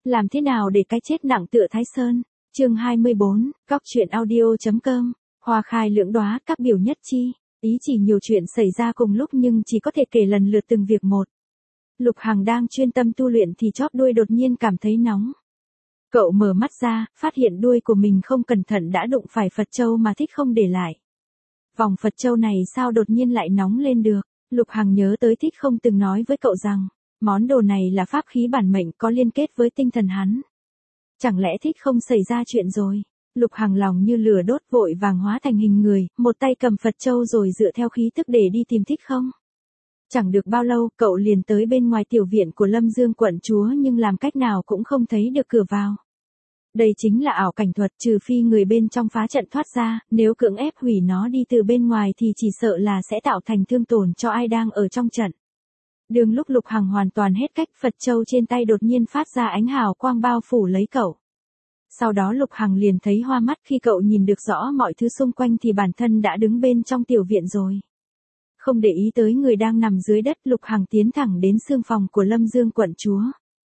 Làm thế nào để cái chết nặng tựa Thái Sơn? Chương 24, Góc truyện audio.com. Hoa khai lưỡng đóa, các biểu nhất chi. Ý chỉ nhiều chuyện xảy ra cùng lúc nhưng chỉ có thể kể lần lượt từng việc một. Lục Hằng đang chuyên tâm tu luyện thì chóp đuôi đột nhiên cảm thấy nóng. Cậu mở mắt ra, phát hiện đuôi của mình không cẩn thận đã đụng phải Phật châu mà thích không để lại. Vòng Phật châu này sao đột nhiên lại nóng lên được? Lục Hằng nhớ tới thích không từng nói với cậu rằng, món đồ này là pháp khí bản mệnh có liên kết với tinh thần hắn. Chẳng lẽ thích không xảy ra chuyện rồi? Lục Hằng lòng như lửa đốt vội vàng hóa thành hình người, một tay cầm Phật châu rồi dựa theo khí tức để đi tìm thích không. Chẳng được bao lâu, cậu liền tới bên ngoài tiểu viện của Lâm Dương quận chúa nhưng làm cách nào cũng không thấy được cửa vào. Đây chính là ảo cảnh thuật, trừ phi người bên trong phá trận thoát ra, nếu cưỡng ép hủy nó đi từ bên ngoài thì chỉ sợ là sẽ tạo thành thương tổn cho ai đang ở trong trận. Đường lúc Lục Hằng hoàn toàn hết cách, Phật châu trên tay đột nhiên phát ra ánh hào quang bao phủ lấy cậu. Sau đó Lục Hằng liền thấy hoa mắt khi cậu nhìn được rõ mọi thứ xung quanh thì bản thân đã đứng bên trong tiểu viện rồi. Không để ý tới người đang nằm dưới đất, Lục Hằng tiến thẳng đến xương phòng của Lâm Dương quận chúa.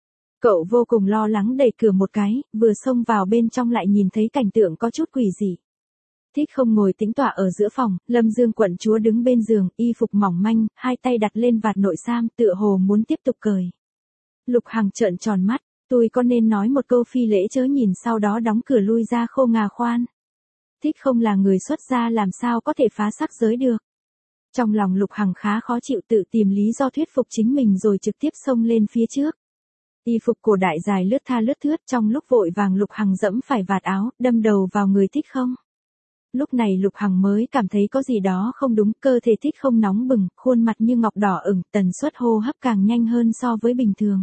Cậu vô cùng lo lắng đẩy cửa một cái, vừa xông vào bên trong lại nhìn thấy cảnh tượng có chút quỷ dị. Thích không ngồi tĩnh tọa ở giữa phòng, Lâm Dương quận chúa đứng bên giường, y phục mỏng manh, hai tay đặt lên vạt nội sam tựa hồ muốn tiếp tục cởi. Lục Hằng trợn tròn mắt, tôi có nên nói một câu phi lễ chớ nhìn sau đó đóng cửa lui ra khô ngà khoan. Thích không là người xuất gia làm sao có thể phá sắc giới được. Trong lòng Lục Hằng khá khó chịu, tự tìm lý do thuyết phục chính mình rồi trực tiếp xông lên phía trước. Y phục cổ đại dài lướt tha lướt thướt, trong lúc vội vàng Lục Hằng dẫm phải vạt áo, đâm đầu vào người thích không. Lúc này Lục Hằng mới cảm thấy có gì đó không đúng, cơ thể thích không nóng bừng, khuôn mặt như ngọc đỏ ửng, tần suất hô hấp càng nhanh hơn so với bình thường.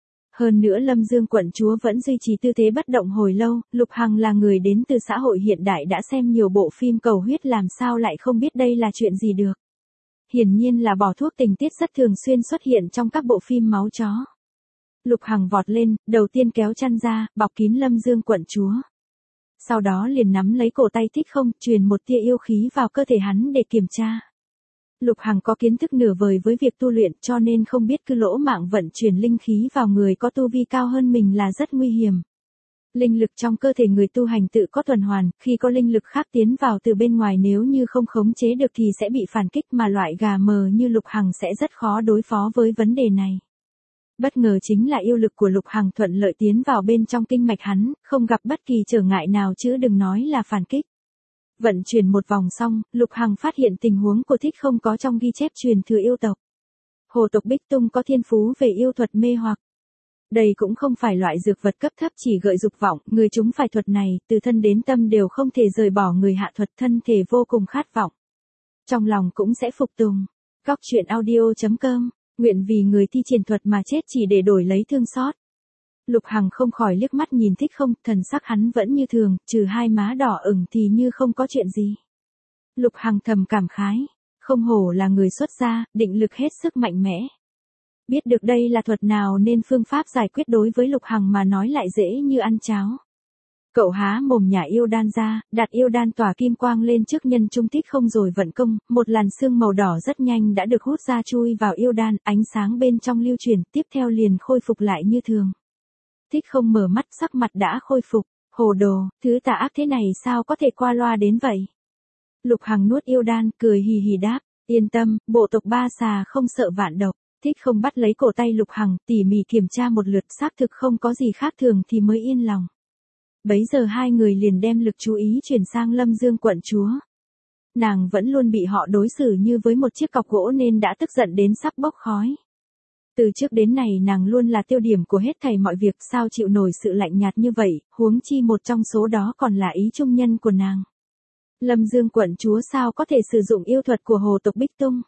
Hơn nữa Lâm Dương quận chúa vẫn duy trì tư thế bất động hồi lâu, Lục Hằng là người đến từ xã hội hiện đại đã xem nhiều bộ phim cầu huyết làm sao lại không biết đây là chuyện gì được. Hiển nhiên là bỏ thuốc tình tiết rất thường xuyên xuất hiện trong các bộ phim máu chó. Lục Hằng vọt lên, đầu tiên kéo chăn ra, bọc kín Lâm Dương quận chúa. Sau đó liền nắm lấy cổ tay thích không, truyền một tia yêu khí vào cơ thể hắn để kiểm tra. Lục Hằng có kiến thức nửa vời với việc tu luyện cho nên không biết cứ lỗ mạng vận chuyển linh khí vào người có tu vi cao hơn mình là rất nguy hiểm. Linh lực trong cơ thể người tu hành tự có tuần hoàn, khi có linh lực khác tiến vào từ bên ngoài nếu như không khống chế được thì sẽ bị phản kích, mà loại gà mờ như Lục Hằng sẽ rất khó đối phó với vấn đề này. Bất ngờ chính là yêu lực của Lục Hằng thuận lợi tiến vào bên trong kinh mạch hắn, không gặp bất kỳ trở ngại nào chứ đừng nói là phản kích. Vận chuyển một vòng xong, Lục Hằng phát hiện tình huống của thích không có trong ghi chép truyền thừa yêu tộc. Hồ tộc Bích Tung có thiên phú về yêu thuật mê hoặc. Đây cũng không phải loại dược vật cấp thấp chỉ gợi dục vọng, người chúng phải thuật này, từ thân đến tâm đều không thể rời bỏ, người hạ thuật thân thể vô cùng khát vọng. Trong lòng cũng sẽ phục tùng. Góc truyện audio.com. Nguyện vì người thi triển thuật mà chết chỉ để đổi lấy thương xót. Lục Hằng không khỏi liếc mắt nhìn thích không, thần sắc hắn vẫn như thường, trừ hai má đỏ ửng thì như không có chuyện gì. Lục Hằng thầm cảm khái, không hổ là người xuất gia, định lực hết sức mạnh mẽ. Biết được đây là thuật nào nên phương pháp giải quyết đối với Lục Hằng mà nói lại dễ như ăn cháo. Cậu há mồm nhả yêu đan ra, đặt yêu đan tỏa kim quang lên trước nhân trung thích không rồi vận công, một làn sương màu đỏ rất nhanh đã được hút ra chui vào yêu đan, ánh sáng bên trong lưu chuyển, tiếp theo liền khôi phục lại như thường. Thích không mở mắt, sắc mặt đã khôi phục, hồ đồ, thứ tà ác thế này sao có thể qua loa đến vậy. Lục Hằng nuốt yêu đan, cười hì hì đáp, yên tâm, bộ tộc ba xà không sợ vạn độc. Thích không bắt lấy cổ tay Lục Hằng, tỉ mỉ kiểm tra một lượt, xác thực không có gì khác thường thì mới yên lòng. Bấy giờ hai người liền đem lực chú ý chuyển sang Lâm Dương quận chúa. Nàng vẫn luôn bị họ đối xử như với một chiếc cọc gỗ nên đã tức giận đến sắp bốc khói. Từ trước đến nay nàng luôn là tiêu điểm của hết thảy mọi việc, sao chịu nổi sự lạnh nhạt như vậy, huống chi một trong số đó còn là ý trung nhân của nàng. Lâm Dương quận chúa sao có thể sử dụng yêu thuật của hồ tộc Bích Tung?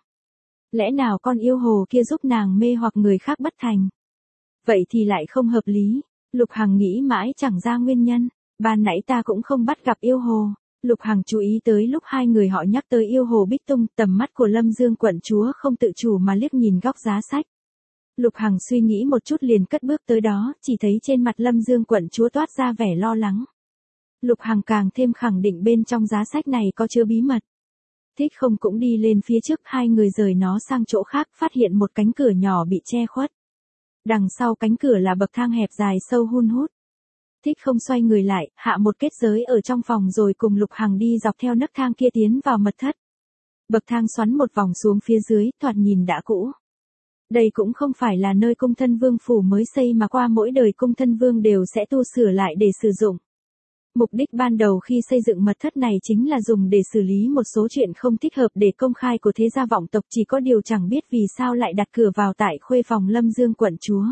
Lẽ nào con yêu hồ kia giúp nàng mê hoặc người khác bất thành? Vậy thì lại không hợp lý. Lục Hằng nghĩ mãi chẳng ra nguyên nhân. Ban nãy ta cũng không bắt gặp yêu hồ. Lục Hằng chú ý tới lúc hai người họ nhắc tới yêu hồ Bích Tung, tầm mắt của Lâm Dương quận chúa không tự chủ mà liếc nhìn góc giá sách. Lục Hằng suy nghĩ một chút liền cất bước tới đó, chỉ thấy trên mặt Lâm Dương quận chúa toát ra vẻ lo lắng. Lục Hằng càng thêm khẳng định bên trong giá sách này có chứa bí mật. Thích không cũng đi lên phía trước, hai người rời nó sang chỗ khác, phát hiện một cánh cửa nhỏ bị che khuất. Đằng sau cánh cửa là bậc thang hẹp dài sâu hun hút. Thích không xoay người lại, hạ một kết giới ở trong phòng rồi cùng Lục Hằng đi dọc theo nấc thang kia tiến vào mật thất. Bậc thang xoắn một vòng xuống phía dưới, thoạt nhìn đã cũ. Đây cũng không phải là nơi cung thân vương phủ mới xây mà qua mỗi đời cung thân vương đều sẽ tu sửa lại để sử dụng. Mục đích ban đầu khi xây dựng mật thất này chính là dùng để xử lý một số chuyện không thích hợp để công khai của thế gia vọng tộc, chỉ có điều chẳng biết vì sao lại đặt cửa vào tại khuê phòng Lâm Dương quận chúa.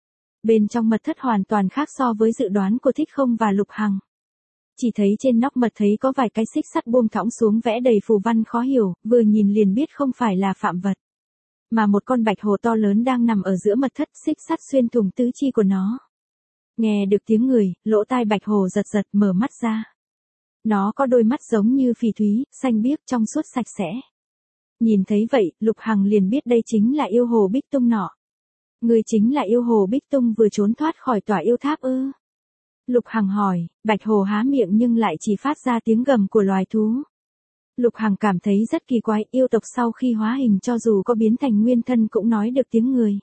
Bên trong mật thất hoàn toàn khác so với dự đoán của Thích Không và Lục Hằng. Chỉ thấy trên nóc mật thấy có vài cái xích sắt buông thõng xuống vẽ đầy phù văn khó hiểu, vừa nhìn liền biết không phải là phạm vật. Mà một con bạch hồ to lớn đang nằm ở giữa mật thất, xích sắt xuyên thủng tứ chi của nó. Nghe được tiếng người, lỗ tai bạch hồ giật giật mở mắt ra. Nó có đôi mắt giống như phỉ thúy, xanh biếc trong suốt sạch sẽ. Nhìn thấy vậy, Lục Hằng liền biết đây chính là yêu hồ Bích Tung nọ. Người chính là yêu hồ Bích Tung vừa trốn thoát khỏi tòa yêu tháp ư? Lục Hằng hỏi, bạch hồ há miệng nhưng lại chỉ phát ra tiếng gầm của loài thú. Lục Hằng cảm thấy rất kỳ quái, yêu tộc sau khi hóa hình cho dù có biến thành nguyên thân cũng nói được tiếng người.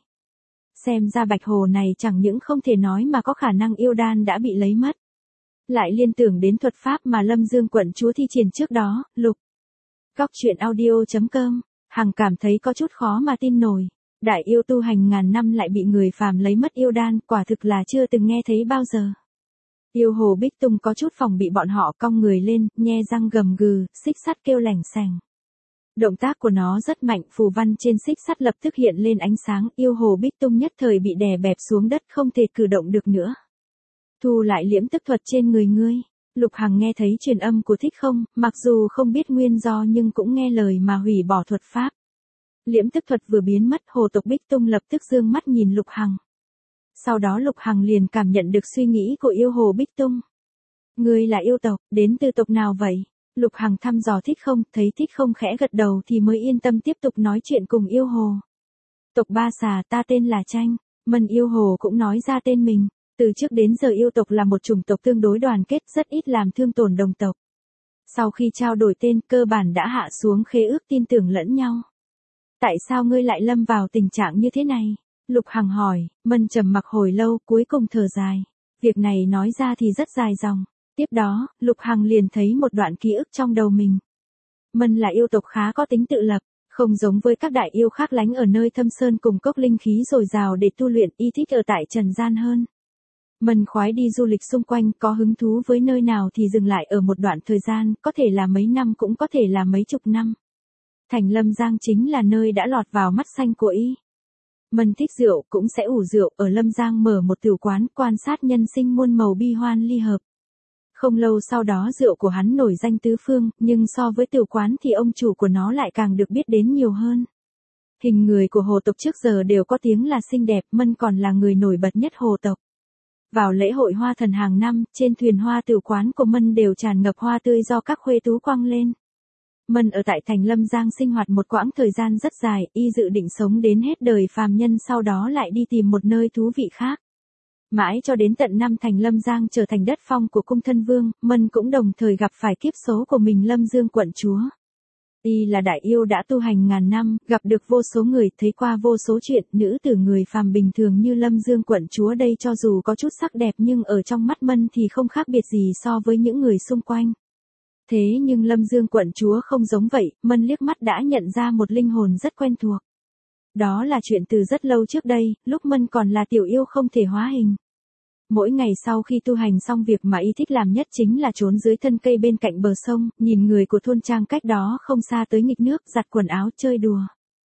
Xem ra bạch hồ này chẳng những không thể nói mà có khả năng yêu đan đã bị lấy mất. Lại liên tưởng đến thuật pháp mà Lâm Dương quận chúa thi triển trước đó, Lục. Góc truyện audio.com, Hằng cảm thấy có chút khó mà tin nổi. Đại yêu tu hành ngàn năm lại bị người phàm lấy mất yêu đan, quả thực là chưa từng nghe thấy bao giờ. Yêu hồ Bích Tung có chút phòng bị bọn họ cong người lên, nhe răng gầm gừ, xích sắt kêu lẻng xẻng. Động tác của nó rất mạnh, phù văn trên xích sắt lập tức hiện lên ánh sáng, yêu hồ Bích Tung nhất thời bị đè bẹp xuống đất không thể cử động được nữa. Thu lại liễm tức thuật trên người ngươi. Lục Hằng nghe thấy truyền âm của Thích Không, mặc dù không biết nguyên do nhưng cũng nghe lời mà hủy bỏ thuật pháp. Liễm tức thuật vừa biến mất, hồ tộc Bích Tung lập tức dương mắt nhìn Lục Hằng. Sau đó Lục Hằng liền cảm nhận được suy nghĩ của yêu hồ Bích Tung. Ngươi là yêu tộc, đến từ tộc nào vậy? Lục Hằng thăm dò Thích Không, thấy Thích Không khẽ gật đầu thì mới yên tâm tiếp tục nói chuyện cùng yêu hồ. Tộc Ba Xà, ta tên là Tranh. Mân yêu hồ cũng nói ra tên mình. Từ trước đến giờ yêu tộc là một chủng tộc tương đối đoàn kết, rất ít làm thương tổn đồng tộc. Sau khi trao đổi tên, cơ bản đã hạ xuống khế ước tin tưởng lẫn nhau. Tại sao ngươi lại lâm vào tình trạng như thế này? Lục Hằng hỏi. Mân trầm mặc hồi lâu, cuối cùng thở dài. Việc này nói ra thì rất dài dòng. Tiếp đó, Lục Hằng liền thấy một đoạn ký ức trong đầu mình. Mân là yêu tộc khá có tính tự lập, không giống với các đại yêu khác lánh ở nơi thâm sơn cùng cốc linh khí dồi dào để tu luyện, y thích ở tại trần gian hơn. Mân khoái đi du lịch xung quanh, có hứng thú với nơi nào thì dừng lại ở một đoạn thời gian, có thể là mấy năm cũng có thể là mấy chục năm. Thành Lâm Giang chính là nơi đã lọt vào mắt xanh của y. Mân thích rượu, cũng sẽ ủ rượu, ở Lâm Giang mở một tửu quán, quan sát nhân sinh muôn màu bi hoan ly hợp. Không lâu sau đó rượu của hắn nổi danh tứ phương, nhưng so với tửu quán thì ông chủ của nó lại càng được biết đến nhiều hơn. Hình người của hồ tộc trước giờ đều có tiếng là xinh đẹp, Mân còn là người nổi bật nhất hồ tộc. Vào lễ hội hoa thần hàng năm, trên thuyền hoa tửu quán của Mân đều tràn ngập hoa tươi do các khuê tú quăng lên. Mân ở tại thành Lâm Giang sinh hoạt một quãng thời gian rất dài, y dự định sống đến hết đời phàm nhân, sau đó lại đi tìm một nơi thú vị khác. Mãi cho đến tận năm thành Lâm Giang trở thành đất phong của cung thân vương, Mân cũng đồng thời gặp phải kiếp số của mình Lâm Dương quận chúa. Y là đại yêu đã tu hành ngàn năm, gặp được vô số người, thấy qua vô số chuyện, nữ tử người phàm bình thường như Lâm Dương quận chúa đây cho dù có chút sắc đẹp nhưng ở trong mắt Mân thì không khác biệt gì so với những người xung quanh. Thế nhưng Lâm Dương quận chúa không giống vậy, Mân liếc mắt đã nhận ra một linh hồn rất quen thuộc. Đó là chuyện từ rất lâu trước đây, lúc Mân còn là tiểu yêu không thể hóa hình. Mỗi ngày sau khi tu hành xong, việc mà y thích làm nhất chính là trốn dưới thân cây bên cạnh bờ sông, nhìn người của thôn trang cách đó không xa tới nghịch nước, giặt quần áo chơi đùa.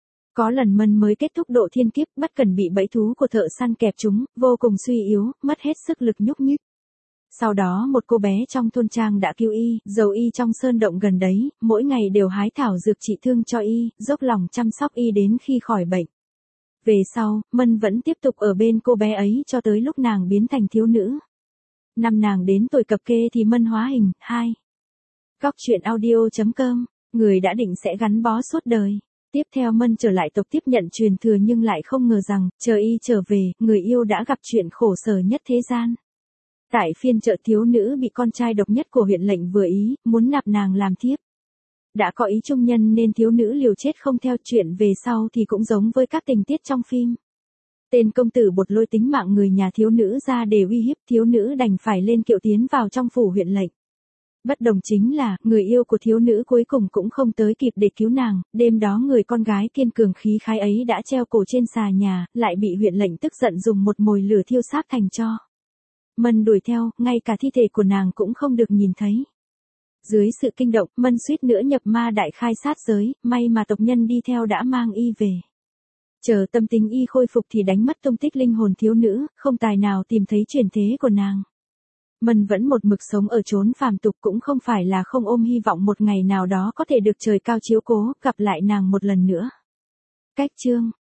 Có lần Mân mới kết thúc độ thiên kiếp, bất cần bị bẫy thú của thợ săn kẹp chúng, vô cùng suy yếu, mất hết sức lực nhúc nhích. Sau đó một cô bé trong thôn trang đã cứu y, giấu y trong sơn động gần đấy, mỗi ngày đều hái thảo dược trị thương cho y, dốc lòng chăm sóc y đến khi khỏi bệnh. Về sau, Mân vẫn tiếp tục ở bên cô bé ấy cho tới lúc nàng biến thành thiếu nữ. Năm nàng đến tuổi cập kê thì Mân hóa hình. 2. Góc truyện audio.com, người đã định sẽ gắn bó suốt đời. Tiếp theo Mân trở lại tộc tiếp nhận truyền thừa nhưng lại không ngờ rằng, chờ y trở về, người yêu đã gặp chuyện khổ sở nhất thế gian. Tại phiên chợ, thiếu nữ bị con trai độc nhất của huyện lệnh vừa ý, muốn nạp nàng làm thiếp. Đã có ý trung nhân nên thiếu nữ liều chết không theo, chuyện về sau thì cũng giống với các tình tiết trong phim. Tên công tử Bột lôi tính mạng người nhà thiếu nữ ra để uy hiếp, thiếu nữ đành phải lên kiệu tiến vào trong phủ huyện lệnh. Bất đồng chính là, người yêu của thiếu nữ cuối cùng cũng không tới kịp để cứu nàng, đêm đó người con gái kiên cường khí khái ấy đã treo cổ trên xà nhà, lại bị huyện lệnh tức giận dùng một mồi lửa thiêu xác thành tro. Mân đuổi theo, ngay cả thi thể của nàng cũng không được nhìn thấy. Dưới sự kinh động, Mân suýt nữa nhập ma đại khai sát giới, may mà tộc nhân đi theo đã mang y về. Chờ tâm tình y khôi phục thì đánh mất tung tích linh hồn thiếu nữ, không tài nào tìm thấy chuyển thế của nàng. Mân vẫn một mực sống ở chốn phàm tục, cũng không phải là không ôm hy vọng một ngày nào đó có thể được trời cao chiếu cố, gặp lại nàng một lần nữa. Cách chương